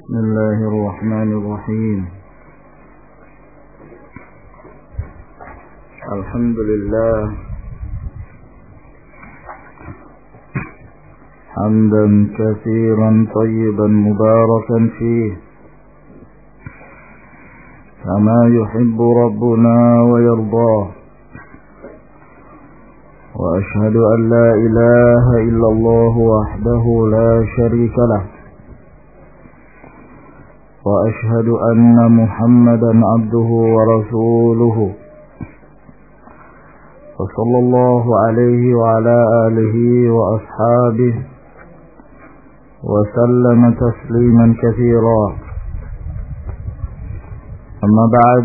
بسم الله الرحمن الرحيم. الحمد لله حمدا كثيرا طيبا مباركا فيه كما يحب ربنا ويرضاه، وأشهد أن لا إله إلا الله وحده لا شريك له، وأشهد أن محمدا عبده ورسوله، وصلى الله عليه وعلى آله وأصحابه وسلم تسليما كثيرا. أما بعد،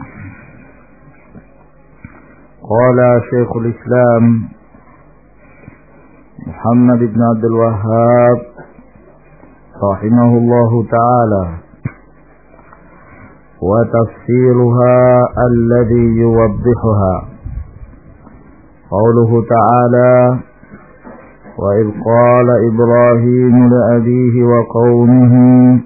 قال شيخ الإسلام محمد بن عبد الوهاب رحمه الله تعالى: وتفسيرها الذي يوضحها قوله تعالى: وإذ قال إبراهيم لأبيه وقومه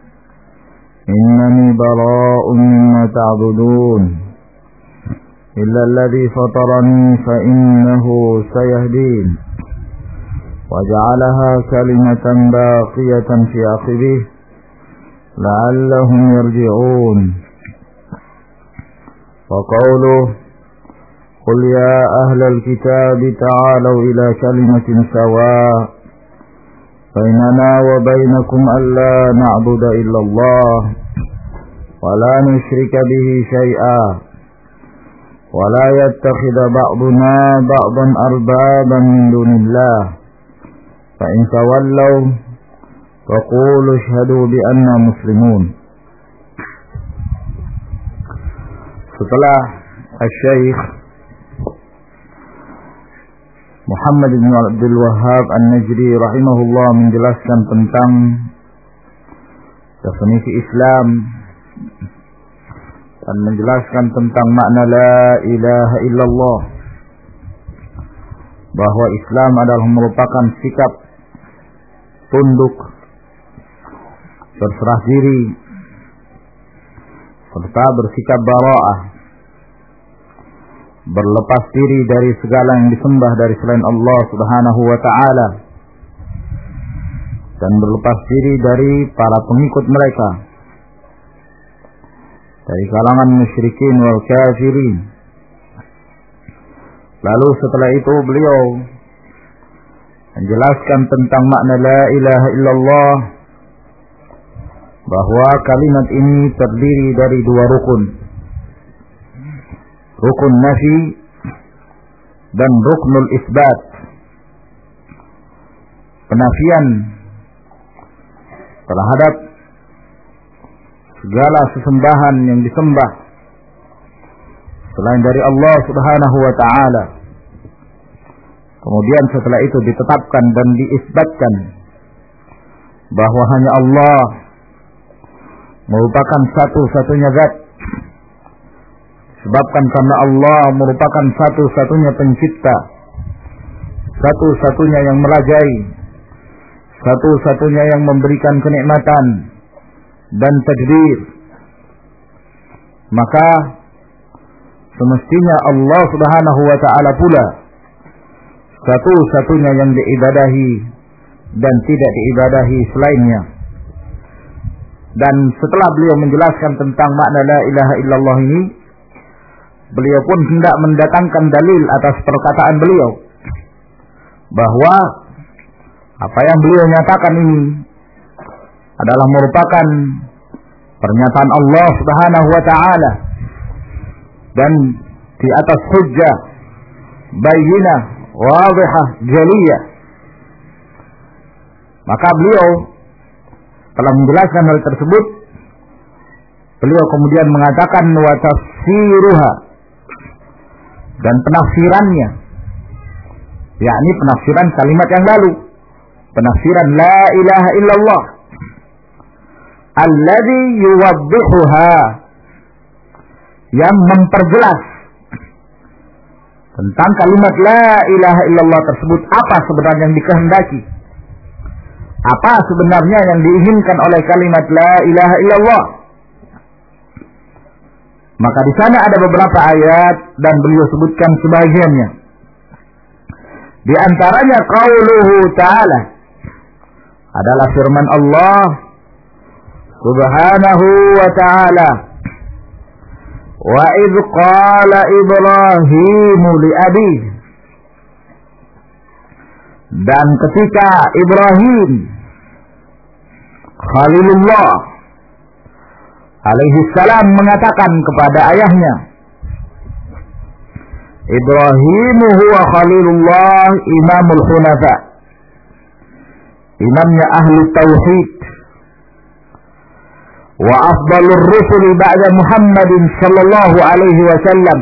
إنني براء مما تعبدون إلا الذي فطرني فإنه سيهدين، وجعلها كلمة باقية في عقبه لعلهم يرجعون. وقوله: قل يا أهل الكتاب تعالوا إلى كلمة سواء بيننا وبينكم ألا نعبد إلا الله ولا نشرك به شيئا ولا يتخذ بعضنا بعضا أربابا من دون الله فإن تولوا فقولوا اشهدوا بأننا مسلمون. Setelah Syekh Muhammad bin Abdul Wahhab An-Najdi rahimahullah menjelaskan tentang definisi Islam dan menjelaskan tentang makna la ilaha illallah, bahwa Islam adalah merupakan sikap tunduk, berserah diri, serta bersikap bara'ah, berlepas diri dari segala yang disembah dari selain Allah Subhanahu wa ta'ala, dan berlepas diri dari para pengikut mereka dari kalangan musyrikin wal kafirin. Lalu setelah itu beliau menjelaskan tentang makna la ilaha illallah, bahwa kalimat ini terdiri dari dua rukun, rukun nafi dan ruknul isbat. Penafian terhadap segala sesembahan yang disembah selain dari Allah Subhanahu wa ta'ala. Kemudian setelah itu ditetapkan dan diisbatkan bahwa hanya Allah merupakan satu-satunya zat, sebabkan karena Allah merupakan satu-satunya pencipta, satu-satunya yang melajai, satu-satunya yang memberikan kenikmatan dan tadbir. Maka semestinya Allah Subhanahu wa ta'ala pula satu-satunya yang diibadahi dan tidak diibadahi selainnya. Dan setelah beliau menjelaskan tentang makna la ilaha illallah ini, beliau pun hendak mendatangkan dalil atas perkataan beliau, bahwa apa yang beliau nyatakan ini adalah merupakan pernyataan Allah Subhanahu wa ta'ala dan di atas hujjah bayyinah wadihah jaliyah. Maka beliau telah menjelaskan hal tersebut. Beliau kemudian mengatakan wa tafsiruha, dan penafsirannya, yakni penafsiran kalimat yang lalu, penafsiran la ilaha illallah, alladzi yuwaddihuha, yang memperjelas tentang kalimat la ilaha illallah tersebut apa sebenarnya yang dikehendaki, Apa sebenarnya yang diinginkan oleh kalimat la ilaha illallah? Maka di sana ada beberapa ayat dan beliau sebutkan sebagiannya. Di antaranya qauluhu ta'ala adalah firman Allah Subhanahu wa ta'ala, wa idh qala Ibrahimu li abihi, dan ketika Ibrahim Khalilullah alaihi salam mengatakan kepada ayahnya, Ibrahim huwa Khalilullah imamul hunafa, imamnya ahli tauhid, wa afdalur rusul ba'da Muhammadin sallallahu alaihi wasallam,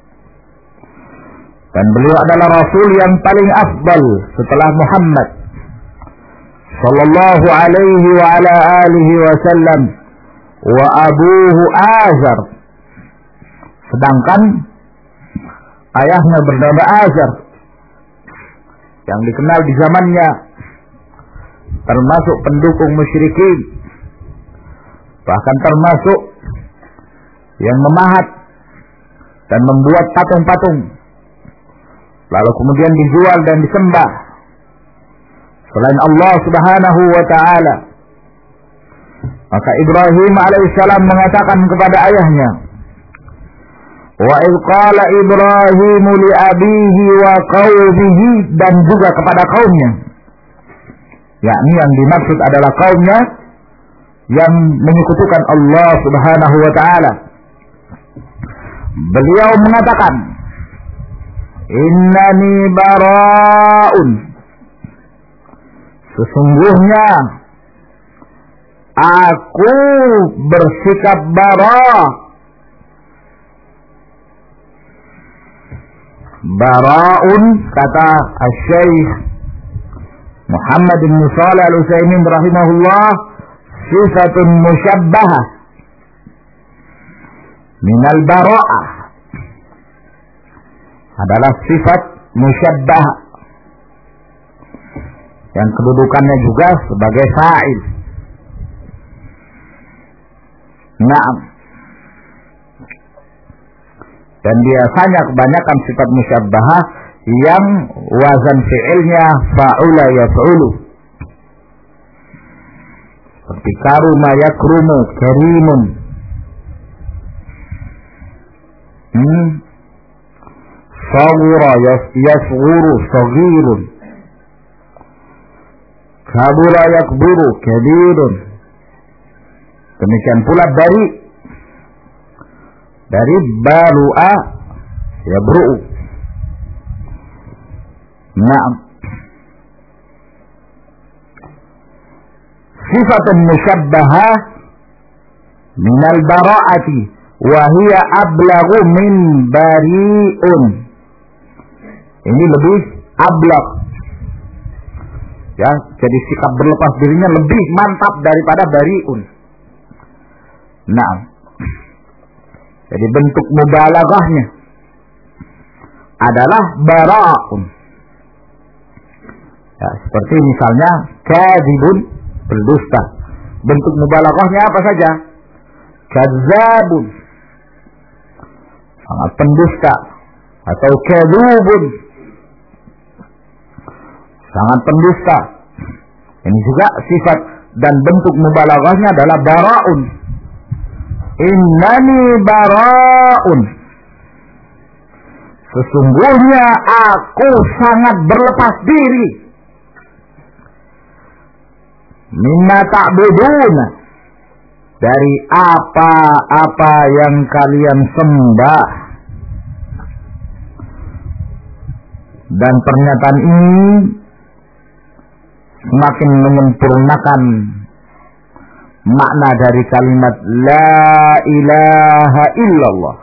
dan beliau adalah rasul yang paling afdal setelah Muhammad sallallahu alaihi wa ala alihi wasallam, wa abuhu Azar, sedangkan ayahnya bernama Azar yang dikenal di zamannya termasuk pendukung musyrikin, bahkan termasuk yang memahat dan membuat patung-patung lalu kemudian dijual dan disembah selain Allah Subhanahu wa ta'ala. Maka Ibrahim alaihissalam mengatakan kepada ayahnya, wa idh qala Ibrahim li abihi wa qaumihi, dan juga kepada kaumnya, yakni yang dimaksud adalah kaumnya yang menyekutukan Allah Subhanahu wa ta'ala. Beliau mengatakan, innani bara'un, sesungguhnya aku bersikap bara'. Bara'un, kata Syekh Muhammad bin Shalih Al-Utsaimin rahimahullah, sifatun musyabbahah minal bara'ah, adalah sifat musyabbah yang kedudukannya juga sebagai fa'il. Naam. Dan biasanya kebanyakan sifat musyabbahah yang wazan fi'ilnya fa'ula yaf'ulu, seperti karuma yakrumu, karimun, saghura yasghuru, saghirun, kabura yakburu, kabirun. Demikian pula dari baru'a yabru'u. Naam. Sifatun musyabbahah minal bara'ati wa hiya ablaghu min bari'un. Ini lebih ablagh, ya, jadi sikap berlepas dirinya lebih mantap daripada bari'un. Naam. Jadi bentuk mubalaghahnya adalah bara'un. Ya, seperti misalnya kadzibun, berdusta. Bentuk mubalaghahnya apa saja? Kadzabun, sangat pendusta, atau kadzubun, sangat pendusta. Ini juga sifat dan bentuk mubalaghahnya adalah bara'un. Innani bara'un, sesungguhnya aku sangat berlepas diri, mimma ta'budun, dari apa-apa yang kalian sembah. Dan pernyataan ini semakin menyempurnakan makna dari kalimat la ilaha illallah.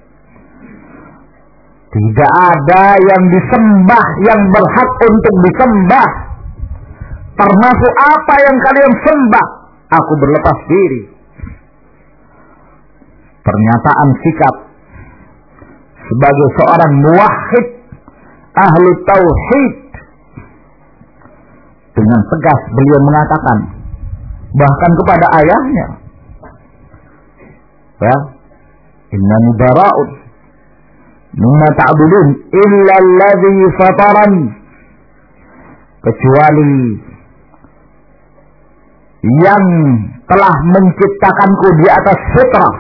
Tidak ada yang disembah yang berhak untuk disembah, termasuk apa yang kalian sembah, aku berlepas diri. Pernyataan sikap sebagai seorang muwahhid, ahli tauhid, Dengan tegas beliau mengatakan, bahkan kepada ayahnya, ya, innani bara'un mimma ta'budun illa alladhi fatarani, kecuali yang telah menciptakanku di atas fitrah.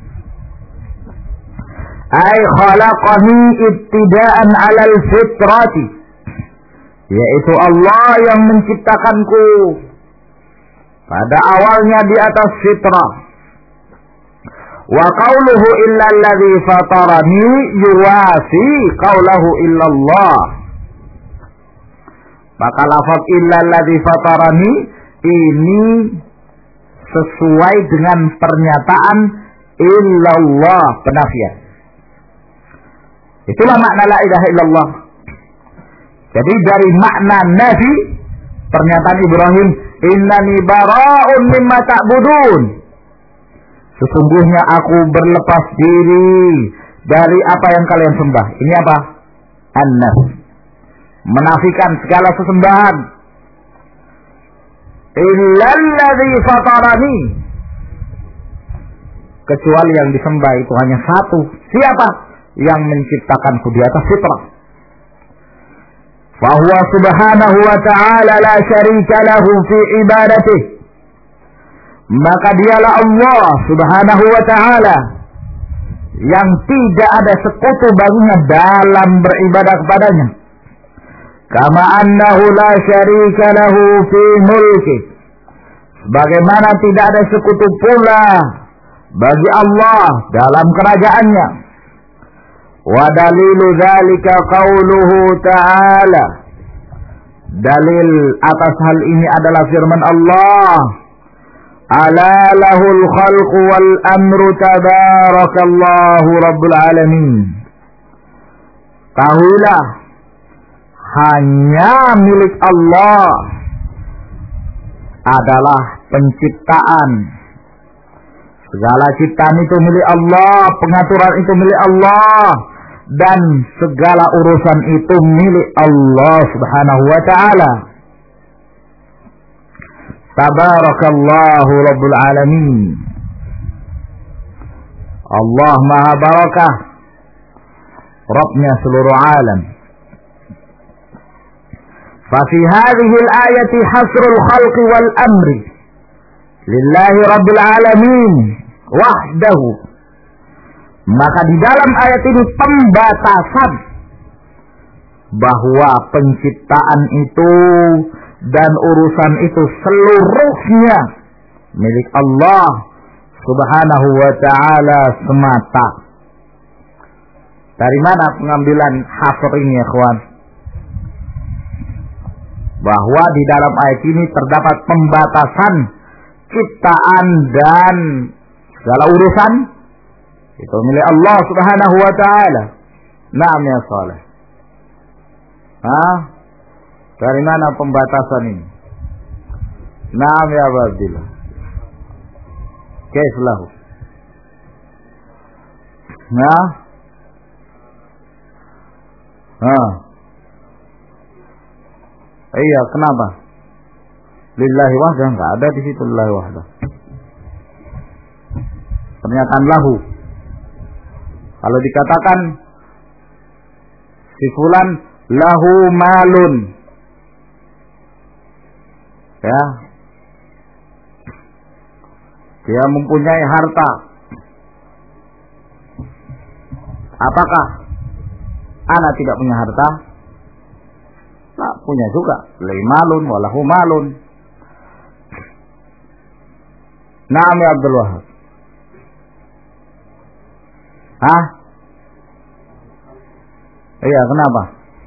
Ay khalaqani ibtida'an 'alal fitrati, yaitu Allah yang menciptakanku pada awalnya di atas fitrah. Wa qauluhu illa alladhi fatarani yuwasi qaulahu illa Allah. Maka lafaz illa alladhi fatarani ini sesuai dengan pernyataan illallah, penafian. Itulah makna la ilaha illallah. Jadi dari makna nafi, pernyataan Ibrahim, innani bara'un mimma ta'budun, sesungguhnya aku berlepas diri dari apa yang kalian sembah. Ini apa? An-nafi, menafikan segala sesembahan. Illalladzi fatarani, kecuali yang disembah itu hanya satu. Siapa? Yang menciptakanku di atas fitrah. Fahuwa subhanahu wa ta'ala la syarika lahu fi ibadatih, maka dialah Allah subhanahu wa ta'ala yang tidak ada sekutu baginya dalam beribadah kepadanya. Kama annahu la syarika lahu fi mulki, sebagaimana tidak ada sekutu pula bagi Allah dalam kerajaannya. Wa dalilu dzalika qauluhu ta'ala, dalil atas hal ini adalah firman Allah, ala lahul khalqu wal amru tabarakallahu rabbul alamin. Tahuilah, hanya milik Allah adalah penciptaan. Segala ciptaan itu milik Allah, pengaturan itu milik Allah, dan segala urusan itu milik Allah subhanahu wa ta'ala. Tabarakallahu rabbul alamin. Allah maha barakah, Rabbnya seluruh alam. Fafi hadhihi al-ayati hasrul khalqi wal amri lillahi rabbil alamin wahdahu. Maka di dalam ayat ini pembatasan bahwa penciptaan itu dan urusan itu seluruhnya milik Allah subhanahu wa ta'ala semata. Dari mana pengambilan hasr ini ya kawan? Bahwa di dalam ayat ini terdapat pembatasan ciptaan dan segala urusan itu milik Allah subhanahu wa ta'ala. Naam ya salih. Dari mana pembatasan ini? Naam ya Abdillah. Kaif lahu? Iya, kenapa? Lillahi wahdah, enggak ada di situ lillahi wahdah. Pernyataan lahu. Kalau dikatakan si fulan lahu malun, ya, dia mempunyai harta. Apakah ana tidak punya harta? Nah, punya juga. Lai malun walahu malun. Naam ya Abdul Wahab. Iya, kenapa?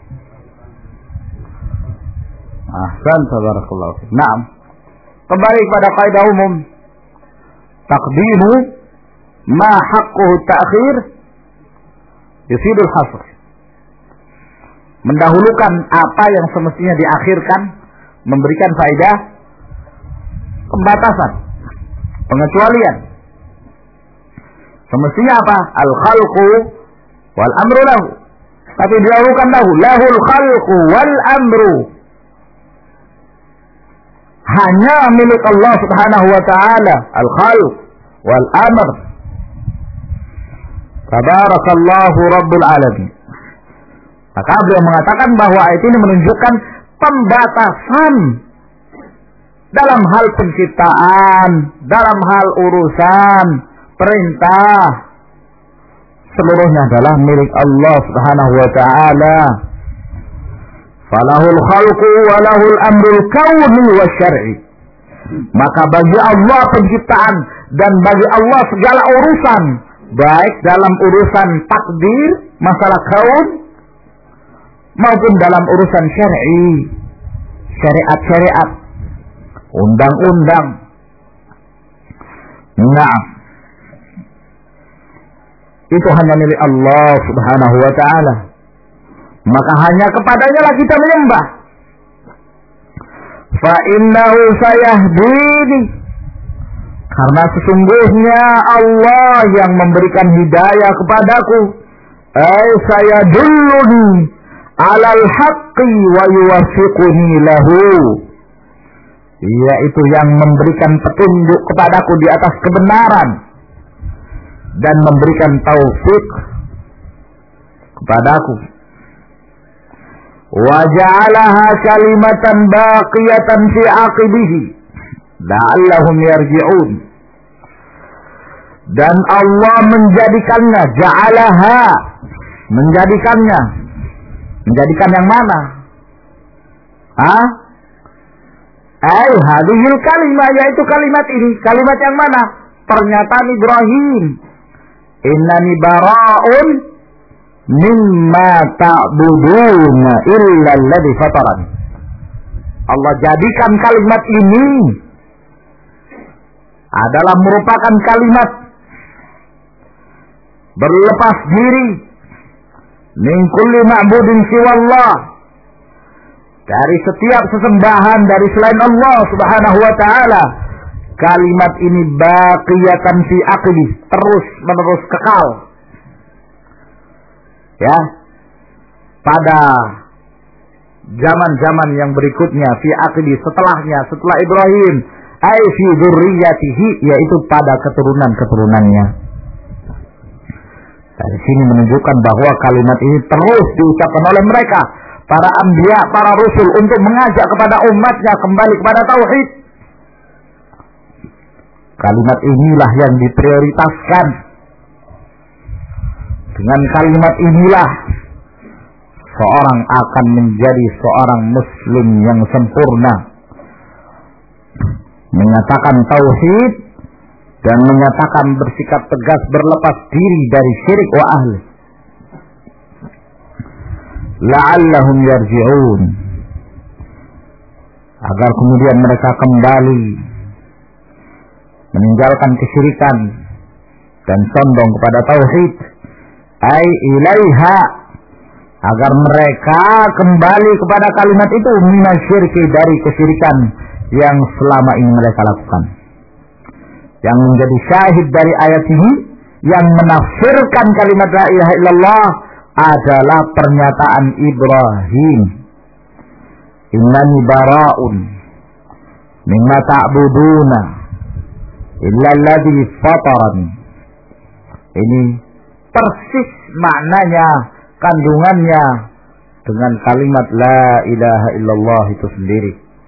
Ahsan, tabarakallahu fiik. Naam. Kembali kepada kaidah umum. Taqdimu ma haqquhu ta'khir yufidul hasr. Mendahulukan apa yang semestinya diakhirkan memberikan faedah pembatasan, pengecualian. Semestinya apa? Al-khalqu wal amru lahu. Tapi didahulukan lahu. Lahul khalqu wal amru. hanya milik Allah Subhanahu wa taala, al-khalq wal amr. Tabarakallahu rabbul alamin. Maka beliau mengatakan bahwa ayat ini menunjukkan pembatasan dalam hal penciptaan, dalam hal urusan, perintah. Seluruhnya adalah milik Allah Subhanahu wa taala. Falahul khalqu wa lahul amrul kauni wa syar'i. Maka bagi Allah penciptaan dan bagi Allah segala urusan, baik dalam urusan takdir, masalah kaun, maupun dalam urusan syar'i, syariat-syariat, undang-undang. Nah, itu hanya milik Allah Subhanahu wa taala. Maka hanya kepadanya lah kita menyembah. Fa innahu sayahdini. Karena sesungguhnya Allah yang memberikan hidayah kepadaku. Sayadulluni alal haqqi wa yuwaffiquni lahu. Yaitu yang memberikan petunjuk kepadaku di atas kebenaran dan memberikan taufik kepadaku. Wa ja'alaha kalimatan baqiyatan fi aqibihi la'allahum yarji'un. Dan Allah menjadikannya, ja'alaha, menjadikannya. Menjadikan yang mana? Hadhil kalimah, yaitu kalimat ini. Kalimat yang mana? Pernyataan Ibrahim. Innani bara'un mimma ta'buduna illa alladhi fataran. Allah jadikan kalimat ini adalah merupakan kalimat berlepas diri min kulli ma'budin siwallah, dari setiap sesembahan dari selain Allah Subhanahu wa taala. Kalimat ini baqiyatan fi aqli, terus menerus kekal. Ya, pada zaman-zaman yang berikutnya, fi aqli, setelahnya, setelah Ibrahim, ai fi dzurriyyatihi, yaitu pada keturunan-keturunannya. Dari sini menunjukkan bahwa kalimat ini terus diucapkan oleh mereka, para anbiya, para rasul, untuk mengajak kepada umatnya kembali kepada tauhid. Kalimat inilah yang diprioritaskan. Dengan kalimat inilah seorang akan menjadi seorang muslim yang sempurna, menyatakan tauhid dan menyatakan bersikap tegas berlepas diri dari syirik wa ahli. La'allahum yarji'un, agar kemudian mereka kembali meninggalkan kesyirikan dan condong kepada tauhid. Ai ilaiha, agar mereka kembali kepada kalimat itu, minasyirki, dari kesyirikan yang selama ini mereka lakukan. Yang menjadi syahid dari ayat ini, yang menafsirkan kalimat la ilaha illallah, adalah pernyataan Ibrahim. Innani bara'un mimma ta'buduna illa alladhi fatarani. Ini persis maknanya, kandungannya dengan kalimat la ilaha illallah itu sendiri.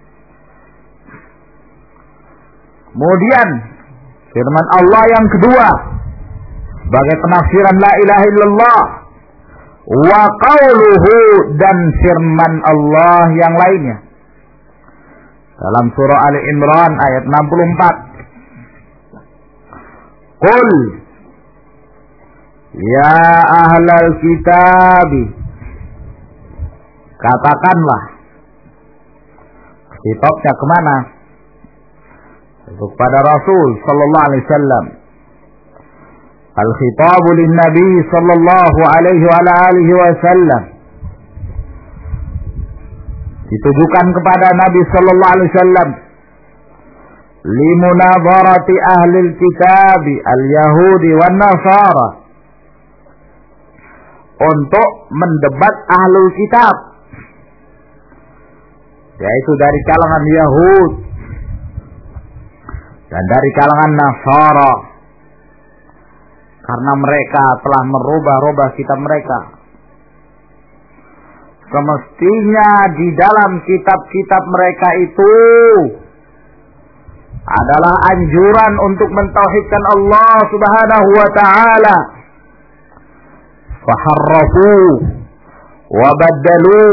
Kemudian firman Allah yang kedua sebagai penafsiran la ilaha illallah, wa qauluhu, dan firman Allah yang lainnya dalam surah Ali Imran ayat 64. Qul ya ahlal kitab, katakanlah. Khitabnya kemana? Itu kepada Rasul sallallahu alaihi wasallam. Al-khitabu lin-nabi sallallahu alaihi wa alihi wasallam, ditujukan kepada Nabi sallallahu alaihi wasallam, limunadharati ahli al-kitab al-yahudi wan nasara, untuk mendebat ahlul kitab, yaitu dari kalangan Yahud dan dari kalangan Nasara, karena mereka telah merubah-rubah kitab mereka. Semestinya di dalam kitab-kitab mereka itu adalah anjuran untuk mentauhidkan Allah Subhanahu wa ta'ala. Faharrafu wa baddalu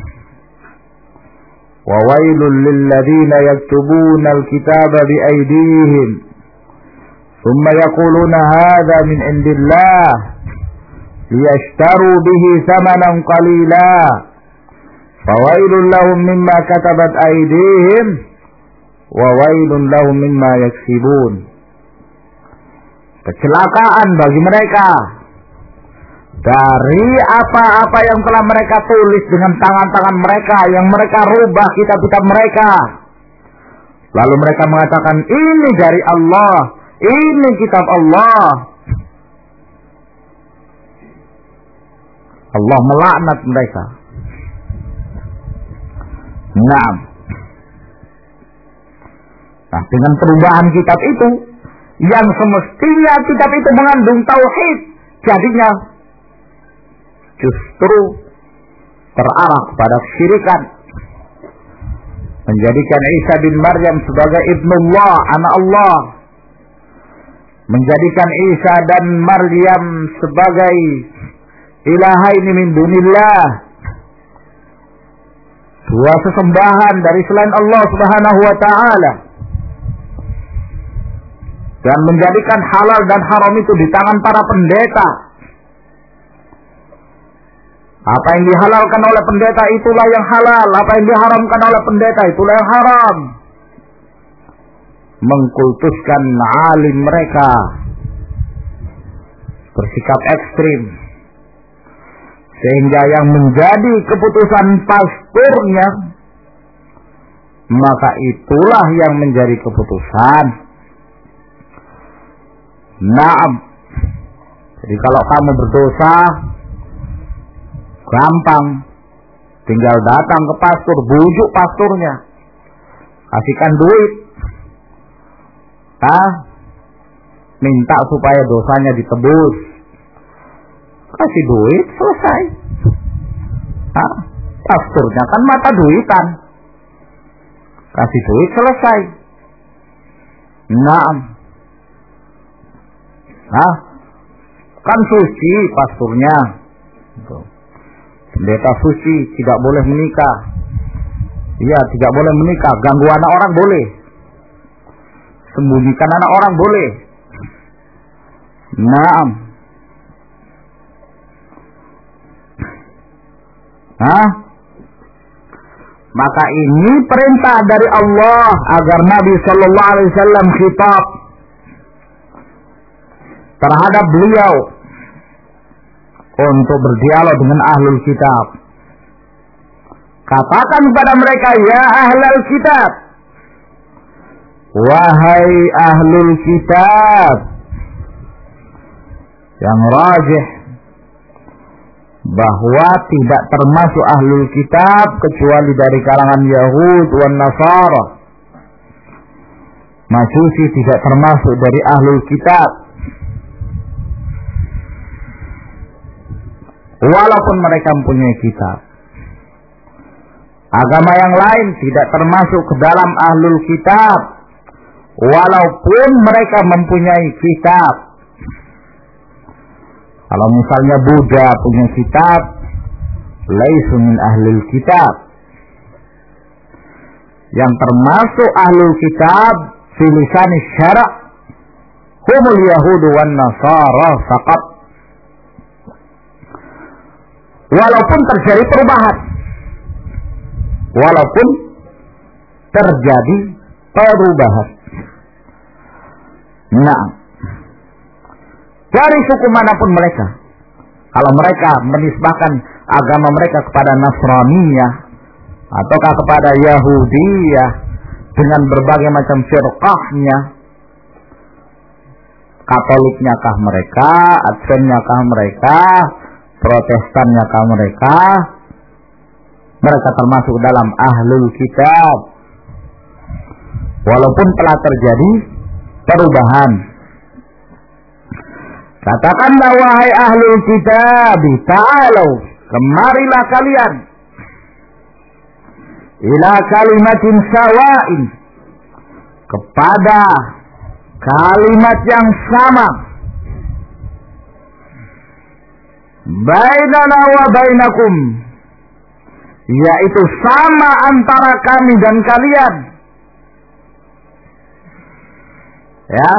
wa wailul lilladzina yaktubuna alkitaba biaydihim thumma yaquluna hadha min indillah liyashtaru bihi thamanan qalila fawailul lahum mimma katabat aydihim wa wailun lahum mimma yaksibun. Kecelakaan bagi mereka dari apa-apa yang telah mereka tulis dengan tangan-tangan mereka, yang mereka rubah kitab-kitab mereka. Lalu mereka mengatakan ini dari Allah, ini kitab Allah. Allah melaknat mereka. Nah, dengan perubahan kitab itu, yang semestinya kitab itu mengandung tauhid, jadinya justru terarah kepada kesyirikan, menjadikan Isa bin Maryam sebagai ibnullah, anak Allah, menjadikan Isa dan Maryam sebagai ilahaini min dunillah, dua sesembahan dari selain Allah Subhanahu wa ta'ala, dan menjadikan halal dan haram itu di tangan para pendeta. Apa yang dihalalkan oleh pendeta itulah yang halal, apa yang diharamkan oleh pendeta itulah yang haram. Mengkultuskan alim mereka, bersikap ekstrim, sehingga yang menjadi keputusan pastornya, maka itulah yang menjadi keputusan. Naam. Jadi kalau kamu berdosa, gampang, tinggal datang ke pastor, bujuk pastornya, kasihkan duit, minta supaya dosanya ditebus, kasih duit, selesai. Pastornya kan mata duitan, kasih duit, selesai. Kan suci pastornya, pendeta suci, tidak boleh menikah. Iya, tidak boleh menikah. Ganggu anak orang boleh, sembunyikan anak orang boleh. Maka ini perintah dari Allah agar Nabi Sallallahu Alaihi Wasallam khitab terhadap beliau untuk berdialog dengan ahlul kitab. Katakan kepada mereka, ya ahlul kitab, wahai ahlul kitab. Yang rajih bahwa tidak termasuk ahlul kitab kecuali dari kalangan Yahud dan Nasara. Majusi tidak termasuk dari ahlul kitab, walaupun mereka mempunyai kitab. Agama yang lain tidak termasuk ke dalam ahlul kitab, walaupun mereka mempunyai kitab. Kalau misalnya Buddha punya kitab, laisu min ahlul kitab. Yang termasuk ahlul kitab fi lisan syara' humul yahudu wan nasara faqat. Walaupun terjadi perubahan, walaupun terjadi perubahan. Dari suku manapun mereka, kalau mereka menisbahkan agama mereka kepada Nasraniyah ataukah kepada Yahudiyah dengan berbagai macam firqahnya, Katoliknya kah mereka, Adventnya kah mereka, Protestannya kah mereka, mereka termasuk dalam ahlul kitab. Walaupun telah terjadi perubahan. Katakanlah wahai ahlul kitab, ta'alu, kemarilah kalian ila kalimatin sawa'in, kepada kalimat yang sama, bainana wa bainakum, yaitu sama antara kami dan kalian. Ya,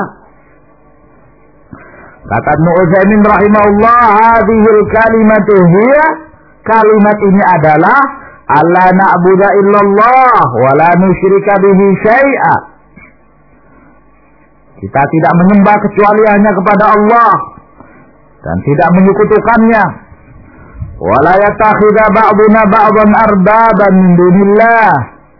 kata Ibnu Utsaimin rahimahullah, hadhil kalimatu hiya, kalimat ini adalah alla na'budu illallah wa la nusyrika bihi syai'a. Kita tidak menyembah kecuali hanya kepada Allah dan tidak menyekutukannya. Wa la yattakhidha ba'duna ba'dan arbaban min dunillah.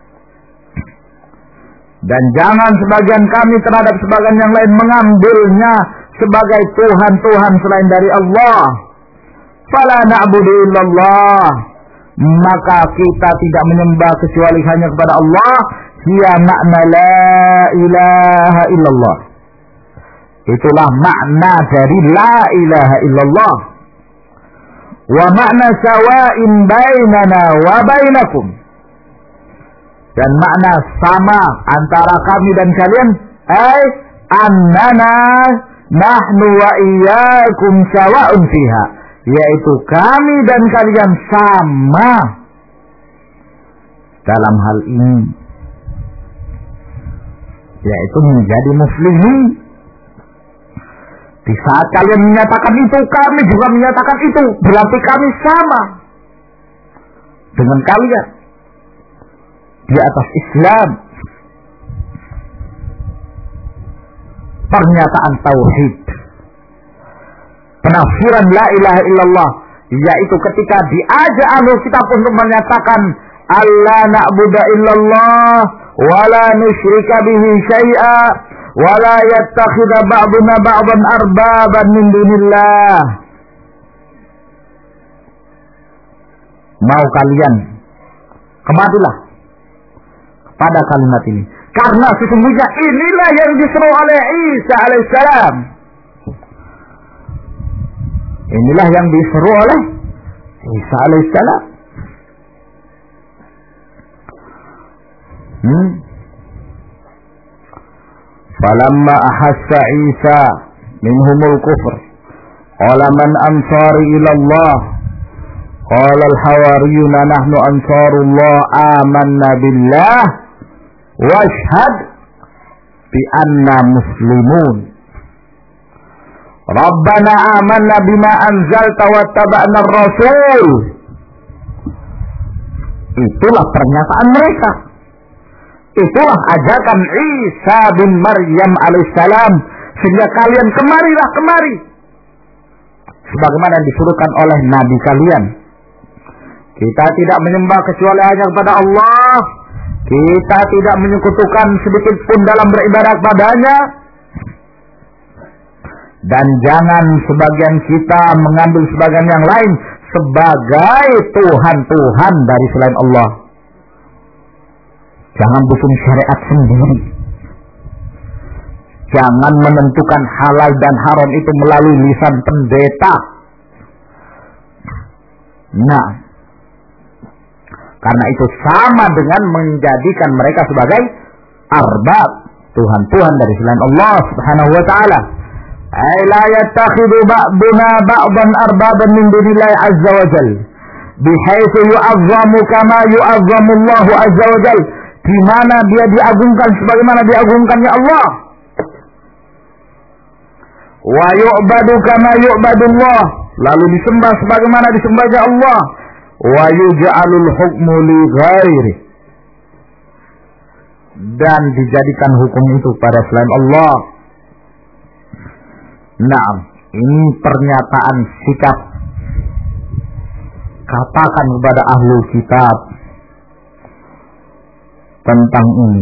Dan jangan sebagian kami terhadap sebagian yang lain mengambilnya sebagai Tuhan-Tuhan selain dari Allah. Fala na'budu illallah, maka kita tidak menyembah kecuali hanya kepada Allah. Hiya makna la ilaha illallah. Itulah makna dari la ilaha illallah. Wa makna sawa'in bainana wa bainakum, dan makna sama antara kami dan kalian, ay annana nahnu wa iyyakum sawa'un fiha, yaitu kami dan kalian sama dalam hal ini, yaitu menjadi muslimin. Di saat kalian menyatakan itu, kami juga menyatakan itu, berarti kami sama dengan kalian di atas Islam. Pernyataan tauhid, penafsiran la ilaha illallah, yaitu ketika diajak ahlul kitab untuk menyatakan alla na'budu illallah wa la nusyrika bihi syai'a wa la yattakhidha ba'duna ba'dan arbaban min dunillah. Mau kalian kemarilah pada kalimat ini, karena sesungguhnya inilah yang diseru oleh Isa alaihissalam. Inilah yang diseru oleh Isa alaihissalam. Falamma ahassa Isa minhumul kufr qala man ansari ila Allah qala al-hawariyuna nahnu ansarullah amanna billah washhad bi anna muslimun Rabbana amanna bima anzalta wattaba'na ar-rasul. Itulah pernyataan mereka, itulah ajakan Isa bin Maryam alaihissalam, sehingga kalian kemarilah kemari sebagaimana disuruhkan oleh nabi kalian. Kita tidak menyembah kecuali hanya kepada Allah. Kita tidak menyekutukan sedikit pun dalam beribadah kepadanya. Dan jangan sebagian kita mengambil sebagian yang lain sebagai Tuhan-Tuhan dari selain Allah. Jangan bikin syariat sendiri. Jangan menentukan halal dan haram itu melalui lisan pendeta. Nah, karena itu sama dengan menjadikan mereka sebagai arbab, Tuhan-Tuhan dari selain Allah Subhanahu wa taala. Ay la yattakhidhu ba'duna ba'dan arbaban min dunillahi azza wa jalla bihaitsu yu'azzamu kama yu'azzamu Allah azza wa jalla, di mana dia diagungkan sebagaimana diagungkannya Allah. Wa yu'badu kama yu'badullah, lalu disembah sebagaimana disembahnya Allah. Wa yuj'alul hukmu li ghairi, dan dijadikan hukum itu pada selain Allah. Nah, ini pernyataan sikap, katakan kepada ahlul kitab tentang ini.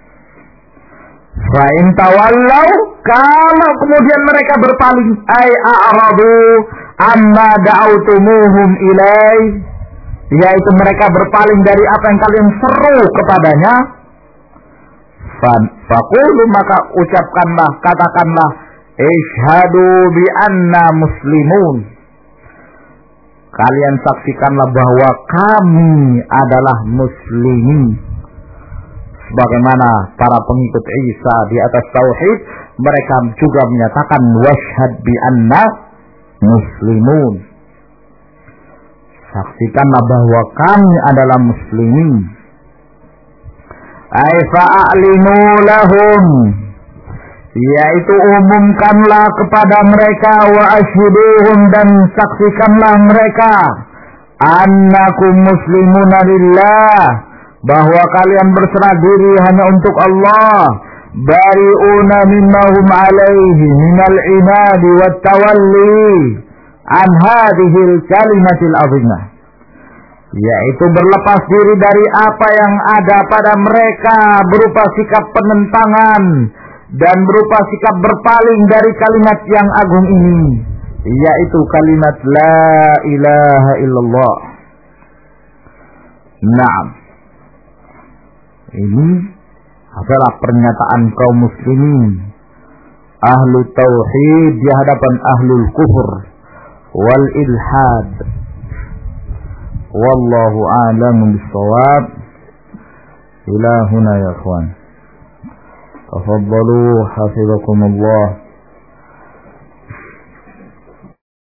Fa in tawallau, kalau kemudian mereka berpaling, ay a'radu amma da'autumuhum ilai, yaitu mereka berpaling dari apa yang kalian seru kepadanya. Faqulu, maka ucapkanlah, katakanlah, isyhadu bi anna muslimun. Kalian saksikanlah bahwa kami adalah muslimin. Sebagaimana para pengikut Isa di atas tauhid, mereka juga menyatakan washhad bi anna muslimun. Saksikanlah bahwa kami adalah muslimin. Ai fa'alinu lahum, yaitu umumkanlah kepada mereka, wa asyhiduhum, dan saksikanlah mereka, annakum muslimuna lillah, bahwa kalian berserah diri hanya untuk Allah, bari'una mimma hum alaihi minal inadi wat tawalli an hadhil kalimatil azimah, yaitu berlepas diri dari apa yang ada pada mereka berupa sikap penentangan dan berupa sikap berpaling dari kalimat yang agung ini, yaitu kalimat la ilaha illallah. Naam, ini adalah pernyataan kaum muslimin ahlu tauhid di hadapan ahlul kufur wal ilhad. Wallahu a'lamu bis-shawab. Ila huna ya ikhwan. Tafaddalu hafizakumullah.